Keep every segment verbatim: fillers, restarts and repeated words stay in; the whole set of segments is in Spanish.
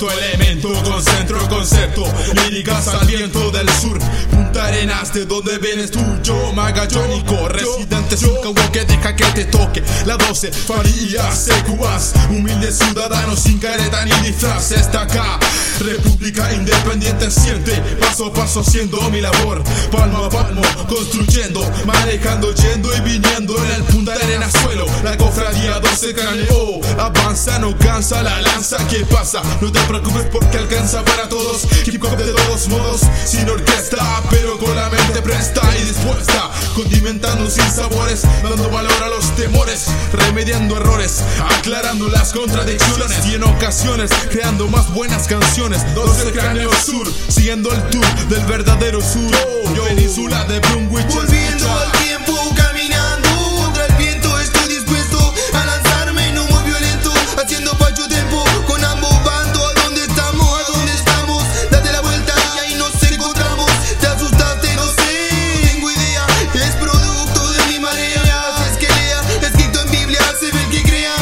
Compuesto elemento con centro concepto, líricas al viento del sur. Punta Arenas, de donde vienes tú, yo, magallónico, residente Surcahuo, que deja que te toque la doce, Farías, Secuas, humilde ciudadano sin careta ni disfraz. Está acá, república independiente siente, paso a paso haciendo mi labor, palmo a palmo, construyendo, manejando, yendo y viniendo en el Punta Arenas suelo. La cofradía doce craneó, avanza, no cansa la lanza. ¿Qué pasa? No te preocupes porque alcanza para todos. Hip hop de todos modos, sin orquesta, pero con la mente presta y dispuesta, condimentando sin sabores, dando valor a los temores, remediando errores, aclarando las contradicciones y en ocasiones creando más buenas canciones. doce Cráneo Sur, siguiendo el tour del verdadero sur. Yo, yo península de Brunswick. Volviendo al tiempo, caminando contra el viento, estoy dispuesto a lanzarme, no muy violento, haciendo pacho tiempo con ambos bandos. ¿A dónde estamos? ¿A dónde estamos? Date la vuelta y ahí nos encontramos. Te asustaste, no sé, tengo idea, es producto de mi marea. Si es que lea, escrito en Biblia, se ve el que crea.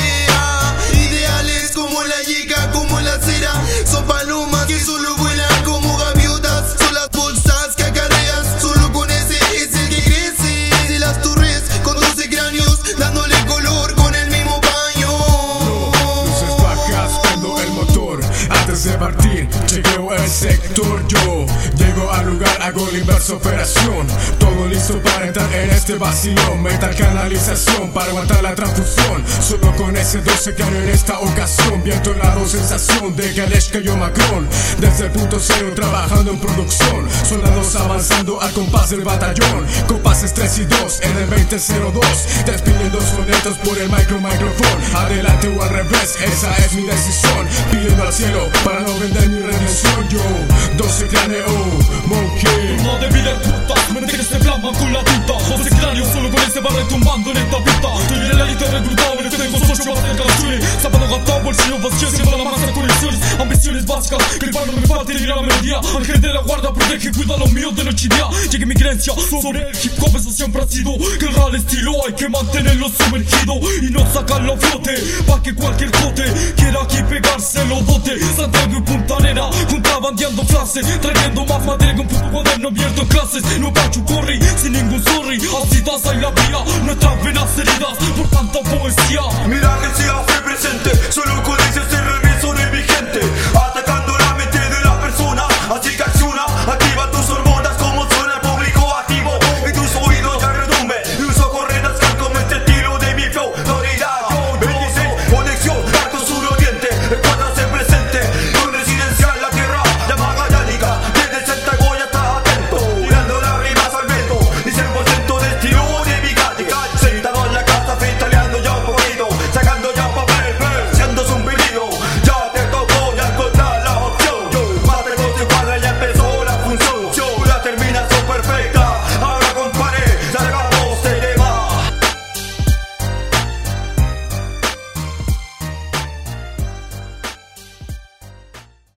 Ideales como la yica, como la cera, son palomas que solo vuelan como gaviotas, son las bolsas que acarreas, solo con ese es el que crece. De las torres con doce cráneos, dándole color con el mismo baño. No, luces bajas, prendo el motor. Antes de partir, chequeo el sector. Yo llego al lugar, hago la inversa operación. Todo listo para entrar en este vacilón. Metal canalización para aguantar la transfusión. Solo con ese doce cráneo en esta ocasión. Viento la sensación de que Alex cayó Macron. Desde el punto cero trabajando en producción. Soldados avanzando al compás del batallón. Compases tres y dos en el veinte cero dos. Despidiendo sonetos por el micro micrófono. Adelante o al revés, esa es mi decisión. Pidiendo al cielo para no vender mi redención. Yo, doce cráneo, monkey. Turno de vida puta, mente que se flaman con la tinta. doce cráneos solo con ese va retumbando en esta pista. Estoy en la lista reclutable, tengo socio para hacer canciones. Sábado gastado, bolsillo vacío, siempre la masa conexiones. Ambiciones básicas, que el barro me falte y la melodía. Ángel de la guarda, protege, cuida los míos de noche y día. Llegue mi creencia sobre el hip hop, eso siempre ha sido que el real estilo hay que mantenerlo sumergido y no sacarlo a flote, pa' que cualquier cote quiera aquí pegarse los bote. Santiago y Punta Arena, contrabandeando frases, trayendo más materia que un puto cuaderno abierto en clases. No pacho corre, sin ningún sorry, así taza y la vía, nuestras venas heridas por tanta poesía. Mira que siga